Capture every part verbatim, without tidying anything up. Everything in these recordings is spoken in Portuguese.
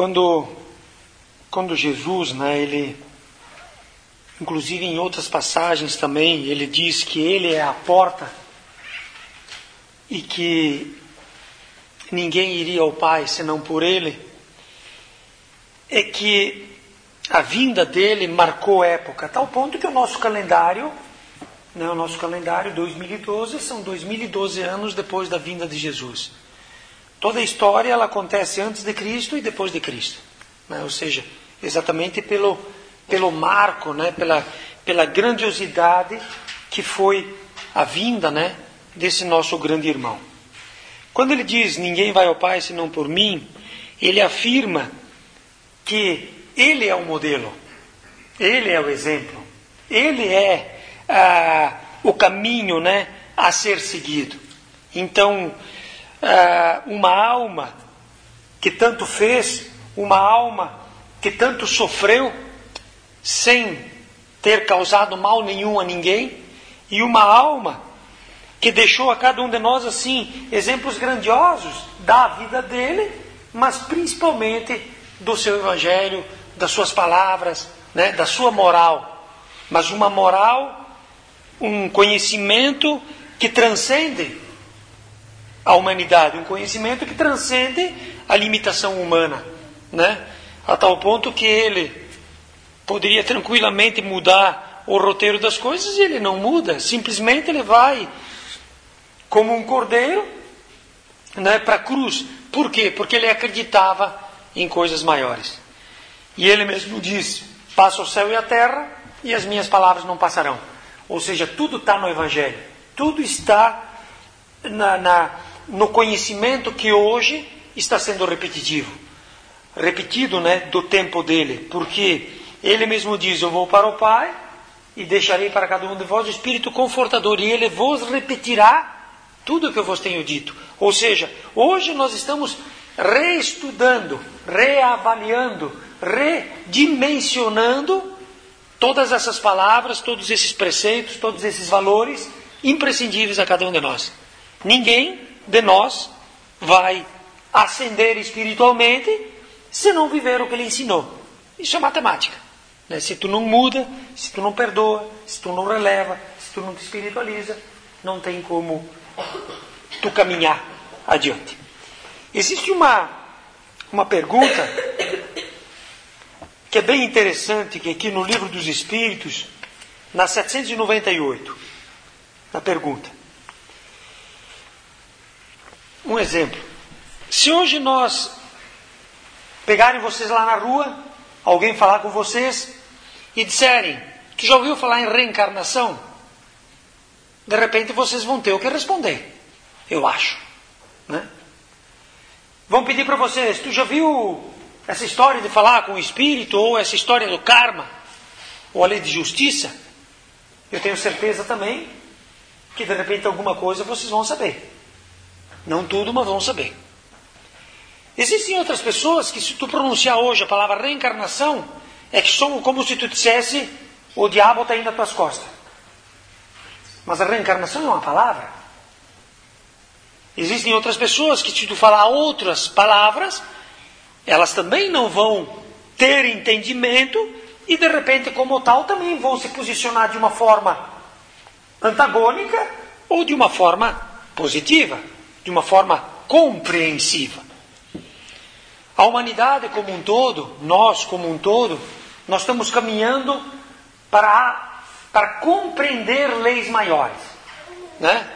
Quando, quando Jesus, né, ele, inclusive em outras passagens também, ele diz que ele é a porta e que ninguém iria ao Pai senão por ele, é que a vinda dele marcou época, a tal ponto que o nosso calendário, né, o nosso calendário dois mil e doze, são dois mil e doze anos depois da vinda de Jesus. Toda a história ela acontece antes de Cristo e depois de Cristo, né? Ou seja, exatamente pelo, pelo marco, né? pela, pela grandiosidade que foi a vinda, né? desse nosso grande irmão. Quando ele diz, ninguém vai ao Pai senão por mim, ele afirma que ele é o modelo, ele é o exemplo, ele é ah, o caminho, né? a ser seguido. Então, Uh, uma alma que tanto fez, uma alma que tanto sofreu, sem ter causado mal nenhum a ninguém, e uma alma que deixou a cada um de nós, assim, exemplos grandiosos da vida dele, mas principalmente do seu evangelho, das suas palavras, né, da sua moral. Mas uma moral, um conhecimento que transcende a humanidade, um conhecimento que transcende a limitação humana, né? A tal ponto que ele poderia tranquilamente mudar o roteiro das coisas e ele não muda, simplesmente ele vai como um cordeiro, né, para a cruz. Por quê? Porque ele acreditava em coisas maiores. E ele mesmo disse, passa o céu e a terra e as minhas palavras não passarão. Ou seja, tudo está no Evangelho, tudo está na... na no conhecimento que hoje está sendo repetitivo, repetido, né, do tempo dele, porque ele mesmo diz, eu vou para o Pai e deixarei para cada um de vós o Espírito Confortador, e ele vos repetirá tudo o que eu vos tenho dito. Ou seja, hoje nós estamos reestudando, reavaliando, redimensionando todas essas palavras, todos esses preceitos, todos esses valores imprescindíveis a cada um de nós. Ninguém de nós vai ascender espiritualmente se não viver o que ele ensinou. Isso é matemática, né? Se tu não muda, se tu não perdoa, se tu não releva, se tu não te espiritualiza, não tem como tu caminhar adiante. Existe uma, uma pergunta que é bem interessante, que aqui no Livro dos Espíritos, na setecentos e noventa e oito, na pergunta. Um exemplo. Se hoje nós pegarem vocês lá na rua, alguém falar com vocês e disserem, tu já ouviu falar em reencarnação? De repente vocês vão ter o que responder, eu acho, né? Vão pedir para vocês, tu já viu essa história de falar com o espírito, ou essa história do karma, ou a lei de justiça? Eu tenho certeza também que de repente alguma coisa vocês vão saber. Não tudo, mas vão saber. Existem outras pessoas que, se tu pronunciar hoje a palavra reencarnação, é que são como se tu dissesse, o diabo está indo às tuas costas. Mas a reencarnação é uma palavra. Existem outras pessoas que, se tu falar outras palavras, elas também não vão ter entendimento e, de repente, como tal, também vão se posicionar de uma forma antagônica ou de uma forma positiva, de uma forma compreensiva. A humanidade como um todo, nós como um todo, nós estamos caminhando para, para compreender leis maiores, né?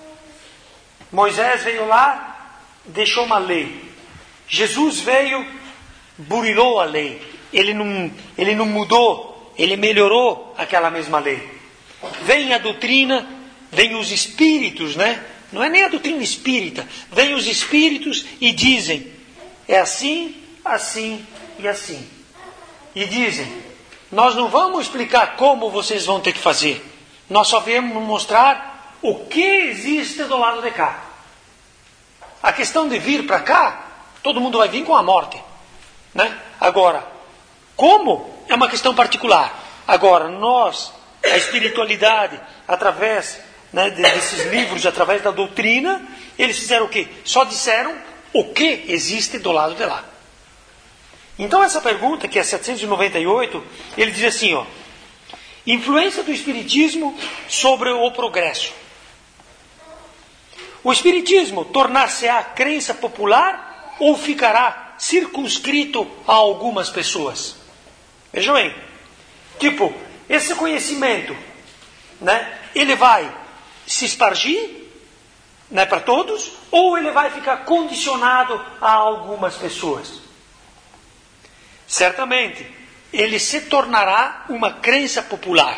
Moisés veio lá, deixou uma lei. Jesus veio, burilou a lei. Ele não, ele não mudou, ele melhorou aquela mesma lei. Vem a doutrina, vem os espíritos, né? Não é nem a doutrina espírita. Vem os espíritos e dizem, é assim, assim e assim. E dizem, nós não vamos explicar como vocês vão ter que fazer. Nós só viemos mostrar o que existe do lado de cá. A questão de vir para cá, todo mundo vai vir com a morte, né? Agora, como? É uma questão particular. Agora, nós, a espiritualidade, através... né, desses livros, através da doutrina, eles fizeram o quê? Só disseram o que existe do lado de lá. Então essa pergunta, que é setecentos e noventa e oito, ele diz assim, ó, influência do Espiritismo sobre o progresso. O Espiritismo tornar-se-á crença popular ou ficará circunscrito a algumas pessoas? Vejam bem, tipo, esse conhecimento, né, ele vai se espargir, né, para todos, ou ele vai ficar condicionado a algumas pessoas? Certamente, ele se tornará uma crença popular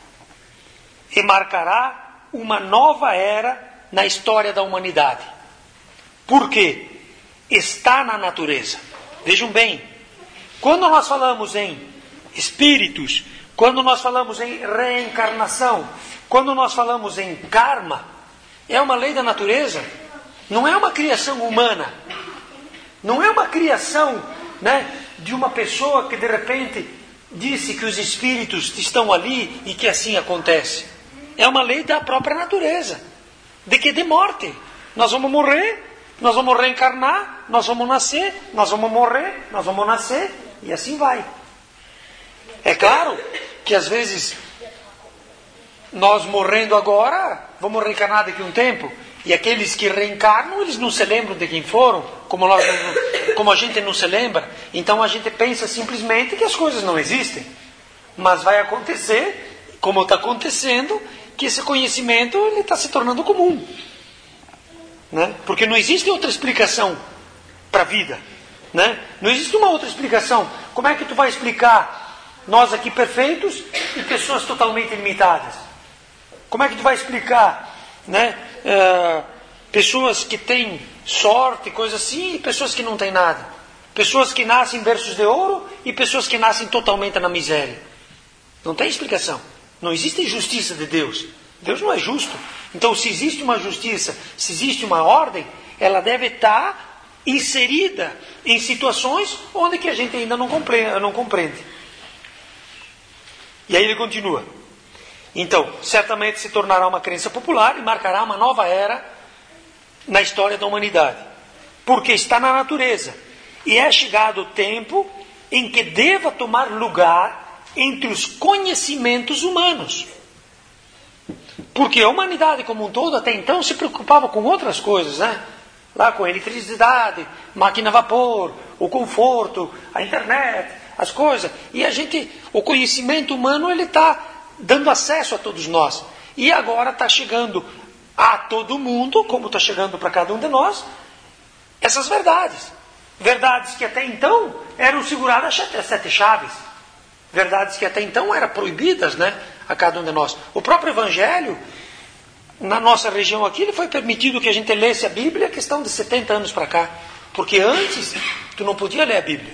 e marcará uma nova era na história da humanidade. Por quê? Está na natureza. Vejam bem, quando nós falamos em espíritos, quando nós falamos em reencarnação, quando nós falamos em karma, é uma lei da natureza, não é uma criação humana, não é uma criação, né, de uma pessoa que de repente disse que os espíritos estão ali e que assim acontece. É uma lei da própria natureza, de que de morte. Nós vamos morrer, nós vamos reencarnar, nós vamos nascer, nós vamos morrer, nós vamos nascer, e assim vai. É claro que às vezes nós morrendo agora, vamos reencarnar daqui a um tempo, e aqueles que reencarnam, eles não se lembram de quem foram, como, nós não, como a gente não se lembra. Então a gente pensa simplesmente que as coisas não existem. Mas vai acontecer, como está acontecendo, que esse conhecimento está se tornando comum. Né? Porque não existe outra explicação para a vida. Né? Não existe uma outra explicação. Como é que tu vai explicar nós aqui perfeitos e pessoas totalmente limitadas? Como é que tu vai explicar, né, uh, pessoas que têm sorte, coisa assim, e pessoas que não têm nada? Pessoas que nascem em berços de ouro e pessoas que nascem totalmente na miséria. Não tem explicação. Não existe justiça de Deus. Deus não é justo. Então, se existe uma justiça, se existe uma ordem, ela deve estar inserida em situações onde que a gente ainda não compreende. Não compreende. E aí ele continua. Então, certamente se tornará uma crença popular e marcará uma nova era na história da humanidade. Porque está na natureza. E é chegado o tempo em que deva tomar lugar entre os conhecimentos humanos. Porque a humanidade como um todo até então se preocupava com outras coisas, né? Lá com a eletricidade, máquina a vapor, o conforto, a internet, as coisas. E a gente, o conhecimento humano, ele está dando acesso a todos nós. E agora está chegando a todo mundo, como está chegando para cada um de nós, essas verdades. Verdades que até então eram seguradas a sete chaves. Verdades que até então eram proibidas, né, a cada um de nós. O próprio Evangelho, na nossa região aqui, ele foi permitido que a gente lesse a Bíblia, questão de setenta anos para cá. Porque antes, tu não podia ler a Bíblia.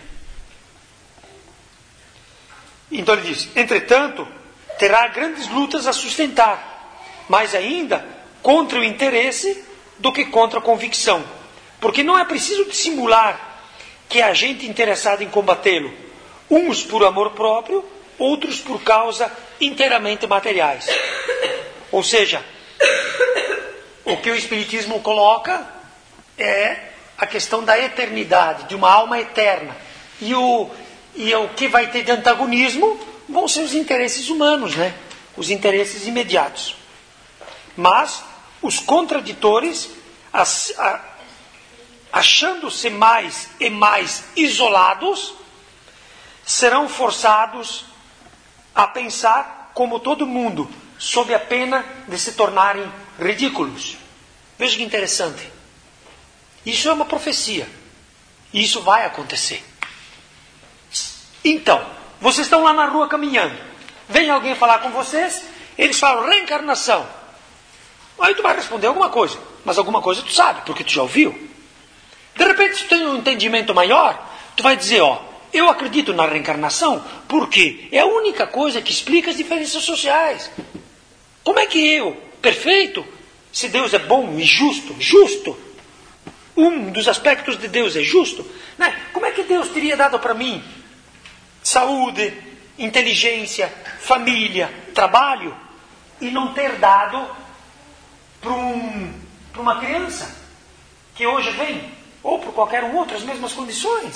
Então ele diz, entretanto, terá grandes lutas a sustentar, mais ainda contra o interesse do que contra a convicção. Porque não é preciso dissimular que há gente interessada em combatê-lo, uns por amor próprio, outros por causa inteiramente materiais. Ou seja, o que o Espiritismo coloca é a questão da eternidade, de uma alma eterna. E o, e o que vai ter de antagonismo vão ser os interesses humanos, né? Os interesses imediatos. Mas os contraditores, as, a, achando-se mais e mais isolados, serão forçados a pensar como todo mundo, sob a pena de se tornarem ridículos. Veja que interessante. Isso é uma profecia. E isso vai acontecer. Então, vocês estão lá na rua caminhando. Vem alguém falar com vocês, eles falam reencarnação. Aí tu vai responder alguma coisa. Mas alguma coisa tu sabe, porque tu já ouviu. De repente, se tu tem um entendimento maior, tu vai dizer, ó, eu acredito na reencarnação, porque é a única coisa que explica as diferenças sociais. Como é que eu, perfeito, se Deus é bom e justo, justo, um dos aspectos de Deus é justo, né? Como é que Deus teria dado para mim saúde, inteligência, família, trabalho, e não ter dado para um, para uma criança que hoje vem, ou para qualquer um outro, as mesmas condições?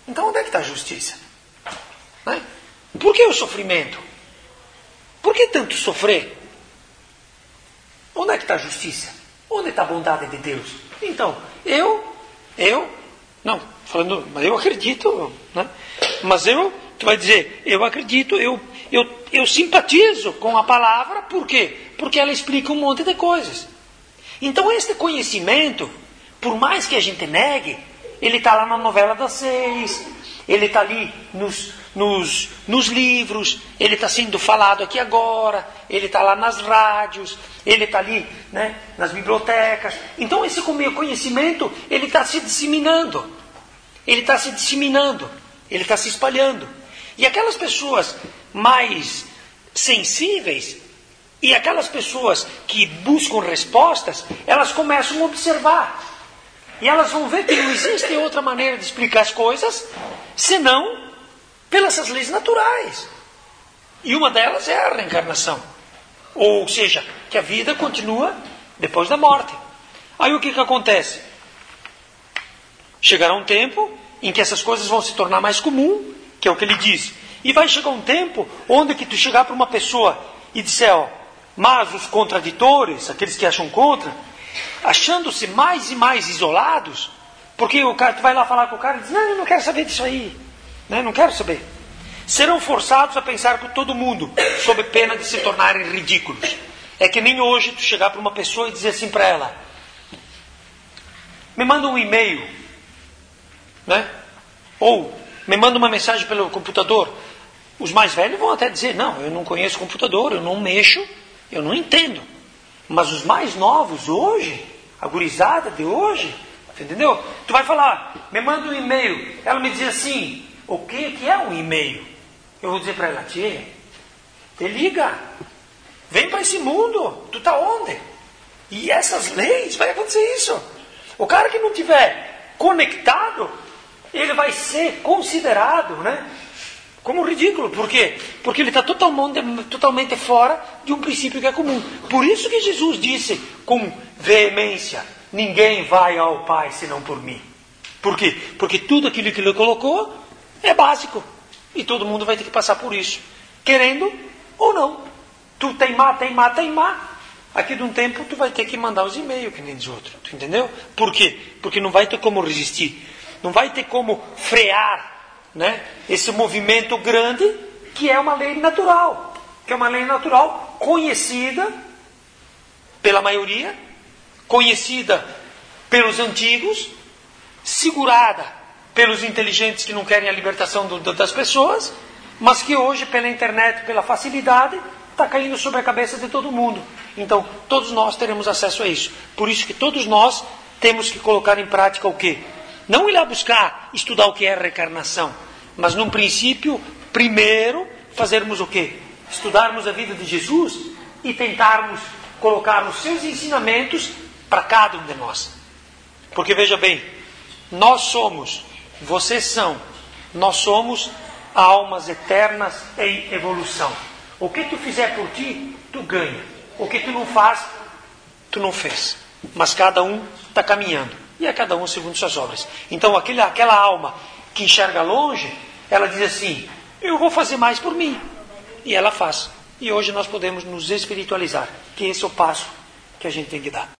Então onde é que está a justiça? Né? Por que o sofrimento? Por que tanto sofrer? Onde é que está a justiça? Onde está a bondade de Deus? Então, eu, eu, não, falando, mas eu acredito, né? Mas eu, tu vai dizer, eu acredito, eu, eu, eu simpatizo com a palavra, por quê? Porque ela explica um monte de coisas. Então, este conhecimento, por mais que a gente negue, ele está lá na novela das seis, ele está ali nos, nos, nos livros, ele está sendo falado aqui agora, ele está lá nas rádios, ele está ali, né, nas bibliotecas. Então esse conhecimento, ele está se disseminando, ele está se disseminando, ele está se espalhando. E aquelas pessoas mais sensíveis, e aquelas pessoas que buscam respostas, elas começam a observar. E elas vão ver que não existe outra maneira de explicar as coisas, senão pelas essas leis naturais. E uma delas é a reencarnação. Ou seja, que a vida continua depois da morte. Aí o que, que acontece? Chegará um tempo em que essas coisas vão se tornar mais comum, que é o que ele diz. E vai chegar um tempo onde que tu chegar para uma pessoa e disser, ó, mas os contraditores, aqueles que acham contra, achando-se mais e mais isolados, porque o cara, tu vai lá falar com o cara e diz, não, eu não quero saber disso aí, né? Não quero saber. Serão forçados a pensar com todo mundo, sob pena de se tornarem ridículos. É que nem hoje tu chegar para uma pessoa e dizer assim para ela, me manda um e-mail, né? Ou me manda uma mensagem pelo computador. Os mais velhos vão até dizer, não, eu não conheço computador, eu não mexo, eu não entendo. Mas os mais novos hoje, a gurizada de hoje, entendeu? Tu vai falar, me manda um e-mail. Ela me diz assim, o que, que é um e-mail? Eu vou dizer para ela, tia, te liga, vem para esse mundo, tu tá onde? E essas leis, vai acontecer isso. O cara que não tiver conectado, ele vai ser considerado, né, como ridículo. Por quê? Porque ele está totalmente, totalmente fora de um princípio que é comum. Por isso que Jesus disse com veemência, ninguém vai ao Pai senão por mim. Por quê? Porque tudo aquilo que ele colocou é básico. E todo mundo vai ter que passar por isso. Querendo ou não. Tu teimar, teimar, teimar. Aqui de um tempo tu vai ter que mandar os e-mails que nem os outros. Tu entendeu? Por quê? Porque não vai ter como resistir. Não vai ter como frear, né, esse movimento grande que é uma lei natural. Que é uma lei natural conhecida pela maioria, conhecida pelos antigos, segurada pelos inteligentes que não querem a libertação do, do, das pessoas, mas que hoje, pela internet, pela facilidade, está caindo sobre a cabeça de todo mundo. Então, todos nós teremos acesso a isso. Por isso que todos nós temos que colocar em prática o quê? Não ir lá buscar estudar o que é reencarnação, mas, num princípio, primeiro, fazermos o quê? Estudarmos a vida de Jesus e tentarmos colocar os seus ensinamentos para cada um de nós. Porque, veja bem, nós somos, vocês são, nós somos almas eternas em evolução. O que tu fizer por ti, tu ganha. O que tu não faz, tu não fez. Mas cada um está caminhando. E é cada um segundo suas obras. Então aquele, aquela alma que enxerga longe, ela diz assim, eu vou fazer mais por mim. E ela faz. E hoje nós podemos nos espiritualizar. Que esse é o passo que a gente tem que dar.